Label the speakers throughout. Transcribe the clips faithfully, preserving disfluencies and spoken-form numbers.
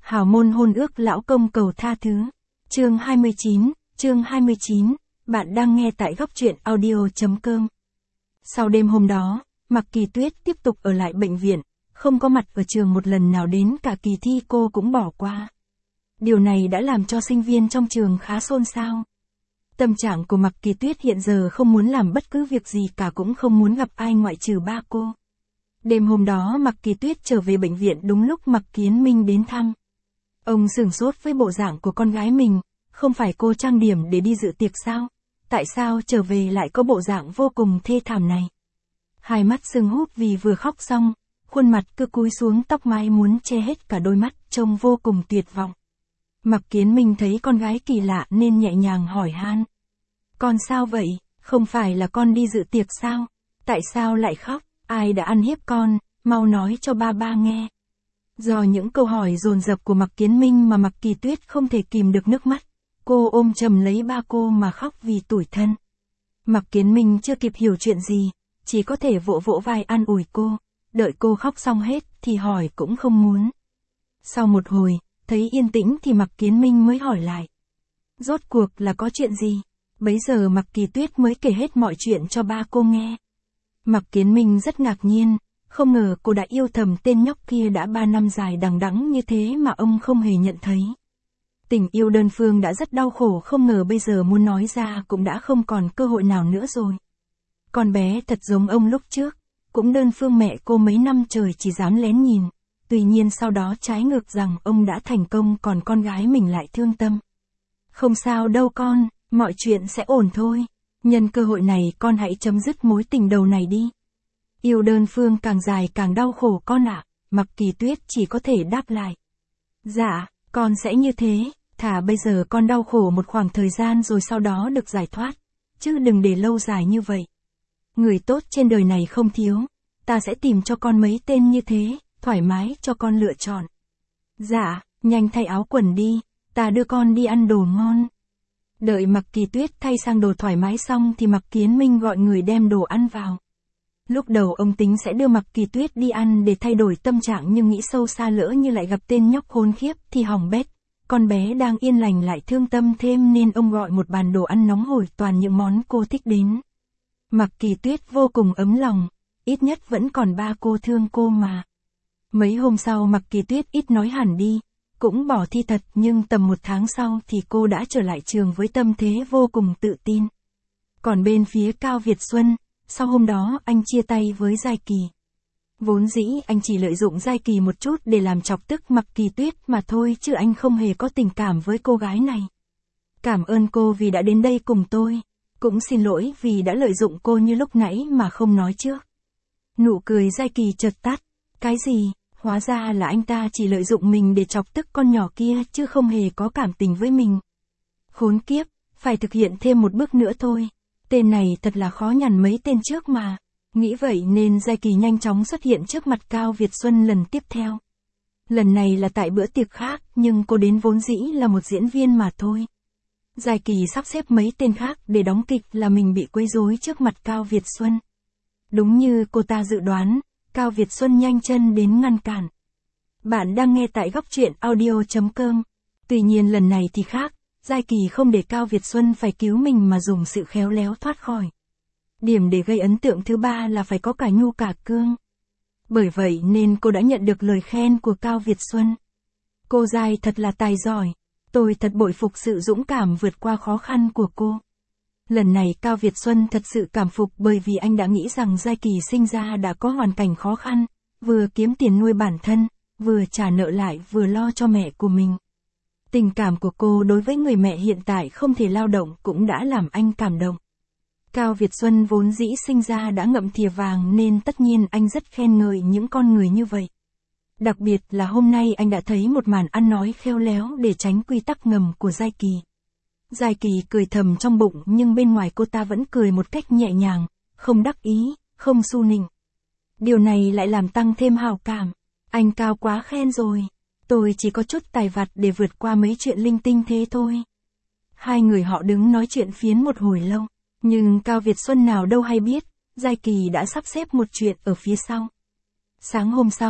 Speaker 1: Hào môn hôn ước lão công cầu tha thứ. Chương hai mươi chín, chương hai mươi chín, bạn đang nghe tại góc truyện audio chấm com. Sau đêm hôm đó, Mạc Kỳ Tuyết tiếp tục ở lại bệnh viện, không có mặt ở trường một lần nào, đến cả kỳ thi cô cũng bỏ qua. Điều này đã làm cho sinh viên trong trường khá xôn xao. Tâm trạng của Mạc Kỳ Tuyết hiện giờ không muốn làm bất cứ việc gì cả, cũng không muốn gặp ai ngoại trừ ba cô. Đêm hôm đó Mạc Kỳ Tuyết trở về bệnh viện đúng lúc Mạc Kiến Minh đến thăm. Ông sửng sốt với bộ dạng của con gái mình, không phải cô trang điểm để đi dự tiệc sao? Tại sao trở về lại có bộ dạng vô cùng thê thảm này? Hai mắt sưng húp vì vừa khóc xong, khuôn mặt cứ cúi xuống, tóc mái muốn che hết cả đôi mắt, trông vô cùng tuyệt vọng. Mạc Kiến Minh thấy con gái kỳ lạ nên nhẹ nhàng hỏi han. Con sao vậy, không phải là con đi dự tiệc sao? Tại sao lại khóc, ai đã ăn hiếp con, mau nói cho ba ba nghe. Do những câu hỏi dồn dập của Mạc Kiến Minh mà Mạc Kỳ Tuyết không thể kìm được nước mắt, cô ôm chầm lấy ba cô mà khóc vì tủi thân. Mạc Kiến Minh chưa kịp hiểu chuyện gì, chỉ có thể vỗ vỗ vai an ủi cô, đợi cô khóc xong hết thì hỏi cũng không muốn. Sau một hồi, thấy yên tĩnh thì Mạc Kiến Minh mới hỏi lại. Rốt cuộc là có chuyện gì? Bấy giờ Mạc Kỳ Tuyết mới kể hết mọi chuyện cho ba cô nghe. Mạc Kiến Minh rất ngạc nhiên, không ngờ cô đã yêu thầm tên nhóc kia đã ba năm dài đằng đẵng như thế mà ông không hề nhận thấy. Tình yêu đơn phương đã rất đau khổ, không ngờ bây giờ muốn nói ra cũng đã không còn cơ hội nào nữa rồi. Con bé thật giống ông lúc trước, cũng đơn phương mẹ cô mấy năm trời chỉ dám lén nhìn, tuy nhiên sau đó trái ngược rằng ông đã thành công còn con gái mình lại thương tâm. Không sao đâu con, mọi chuyện sẽ ổn thôi, nhân cơ hội này con hãy chấm dứt mối tình đầu này đi. Yêu đơn phương càng dài càng đau khổ con ạ, à. Mạc Kỳ Tuyết chỉ có thể đáp lại. Dạ, con sẽ như thế, thà bây giờ con đau khổ một khoảng thời gian rồi sau đó được giải thoát, chứ đừng để lâu dài như vậy. Người tốt trên đời này không thiếu, ta sẽ tìm cho con mấy tên như thế, thoải mái cho con lựa chọn. Dạ, nhanh thay áo quần đi, ta đưa con đi ăn đồ ngon. Đợi Mạc Kỳ Tuyết thay sang đồ thoải mái xong thì Mạc Kiến Minh gọi người đem đồ ăn vào. Lúc đầu ông tính sẽ đưa Mạc Kỳ Tuyết đi ăn để thay đổi tâm trạng, nhưng nghĩ sâu xa lỡ như lại gặp tên nhóc khốn khiếp thì hỏng bét. Con bé đang yên lành lại thương tâm thêm nên ông gọi một bàn đồ ăn nóng hổi toàn những món cô thích đến. Mạc Kỳ Tuyết vô cùng ấm lòng, ít nhất vẫn còn ba cô thương cô mà. Mấy hôm sau Mạc Kỳ Tuyết ít nói hẳn đi, cũng bỏ thi thật, nhưng tầm một tháng sau thì cô đã trở lại trường với tâm thế vô cùng tự tin. Còn bên phía Cao Việt Xuân, sau hôm đó anh chia tay với Giai Kỳ. Vốn dĩ anh chỉ lợi dụng Giai Kỳ một chút để làm chọc tức Mạc Kỳ Tuyết mà thôi, chứ anh không hề có tình cảm với cô gái này. Cảm ơn cô vì đã đến đây cùng tôi, cũng xin lỗi vì đã lợi dụng cô như lúc nãy mà không nói trước. Nụ cười Giai Kỳ chợt tắt. Cái gì? Hóa ra là anh ta chỉ lợi dụng mình để chọc tức con nhỏ kia chứ không hề có cảm tình với mình. Khốn kiếp, phải thực hiện thêm một bước nữa thôi. Tên này thật là khó nhằn mấy tên trước mà. Nghĩ vậy nên Giai Kỳ nhanh chóng xuất hiện trước mặt Cao Việt Xuân lần tiếp theo. Lần này là tại bữa tiệc khác, nhưng cô đến vốn dĩ là một diễn viên mà thôi. Giai Kỳ sắp xếp mấy tên khác để đóng kịch là mình bị quấy rối trước mặt Cao Việt Xuân. Đúng như cô ta dự đoán, Cao Việt Xuân nhanh chân đến ngăn cản. Bạn đang nghe tại góc truyện audio chấm com. Tuy nhiên lần này thì khác, Giai Kỳ không để Cao Việt Xuân phải cứu mình mà dùng sự khéo léo thoát khỏi. Điểm để gây ấn tượng thứ ba là phải có cả nhu cả cương. Bởi vậy nên cô đã nhận được lời khen của Cao Việt Xuân. Cô Giai thật là tài giỏi, tôi thật bội phục sự dũng cảm vượt qua khó khăn của cô. Lần này Cao Việt Xuân thật sự cảm phục, bởi vì anh đã nghĩ rằng Giai Kỳ sinh ra đã có hoàn cảnh khó khăn, vừa kiếm tiền nuôi bản thân, vừa trả nợ lại vừa lo cho mẹ của mình. Tình cảm của cô đối với người mẹ hiện tại không thể lao động cũng đã làm anh cảm động. Cao Việt Xuân vốn dĩ sinh ra đã ngậm thìa vàng nên tất nhiên anh rất khen ngợi những con người như vậy. Đặc biệt là hôm nay anh đã thấy một màn ăn nói khéo léo để tránh quy tắc ngầm của Giai Kỳ. Giai Kỳ cười thầm trong bụng nhưng bên ngoài cô ta vẫn cười một cách nhẹ nhàng, không đắc ý, không su nịnh. Điều này lại làm tăng thêm hào cảm. Anh Cao quá khen rồi. Tôi chỉ có chút tài vặt để vượt qua mấy chuyện linh tinh thế thôi. Hai người họ đứng nói chuyện phiến một hồi lâu. Nhưng Cao Việt Xuân nào đâu hay biết, Giai Kỳ đã sắp xếp một chuyện ở phía sau. Sáng hôm sau,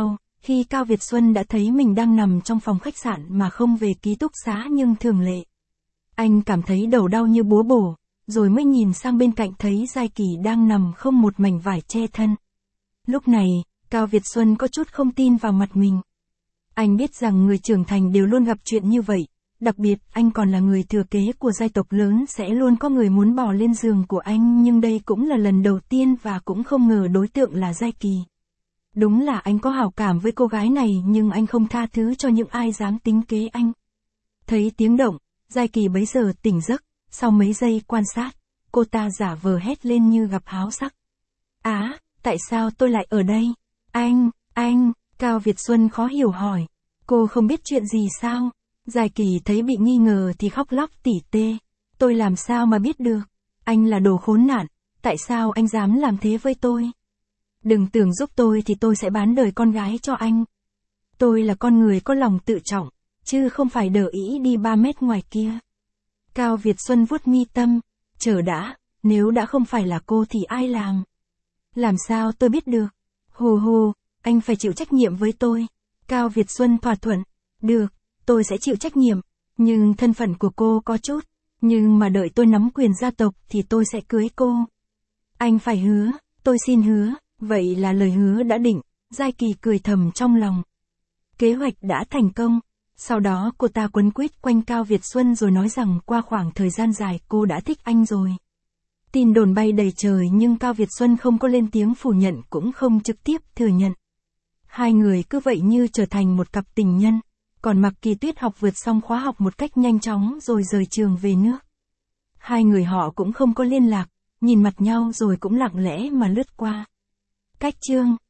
Speaker 1: Khi Cao Việt Xuân đã thấy mình đang nằm trong phòng khách sạn mà không về ký túc xá nhưng thường lệ. Anh cảm thấy đầu đau như búa bổ, rồi mới nhìn sang bên cạnh thấy Giai Kỳ đang nằm không một mảnh vải che thân. Lúc này, Cao Việt Xuân có chút không tin vào mặt mình. Anh biết rằng người trưởng thành đều luôn gặp chuyện như vậy, đặc biệt anh còn là người thừa kế của giai tộc lớn sẽ luôn có người muốn bò lên giường của anh, nhưng đây cũng là lần đầu tiên và cũng không ngờ đối tượng là Giai Kỳ. Đúng là anh có hảo cảm với cô gái này nhưng anh không tha thứ cho những ai dám tính kế anh. Thấy tiếng động, Giai Kỳ bấy giờ tỉnh giấc, sau mấy giây quan sát, cô ta giả vờ hét lên như gặp háo sắc. Á, tại sao tôi lại ở đây? Anh, anh, Cao Việt Xuân khó hiểu hỏi. Cô không biết chuyện gì sao? Giai Kỳ thấy bị nghi ngờ thì khóc lóc tỉ tê. Tôi làm sao mà biết được? Anh là đồ khốn nạn, tại sao anh dám làm thế với tôi? Đừng tưởng giúp tôi thì tôi sẽ bán đời con gái cho anh. Tôi là con người có lòng tự trọng, chứ không phải đờ ý đi ba mét ngoài kia. Cao Việt Xuân vuốt mi tâm, chờ đã, nếu đã không phải là cô thì ai làm? Làm sao tôi biết được? Hù hù, anh phải chịu trách nhiệm với tôi. Cao Việt Xuân thỏa thuận, được, tôi sẽ chịu trách nhiệm, nhưng thân phận của cô có chút, nhưng mà đợi tôi nắm quyền gia tộc thì tôi sẽ cưới cô. Anh phải hứa, tôi xin hứa, vậy là lời hứa đã định, Giai Kỳ cười thầm trong lòng. Kế hoạch đã thành công, sau đó cô ta quấn quýt quanh Cao Việt Xuân rồi nói rằng qua khoảng thời gian dài cô đã thích anh rồi. Tin đồn bay đầy trời nhưng Cao Việt Xuân không có lên tiếng phủ nhận cũng không trực tiếp thừa nhận. Hai người cứ vậy như trở thành một cặp tình nhân, còn Mạc Kỳ Tuyết học vượt xong khóa học một cách nhanh chóng rồi rời trường về nước. Hai người họ cũng không có liên lạc, nhìn mặt nhau rồi cũng lặng lẽ mà lướt qua. Cách chương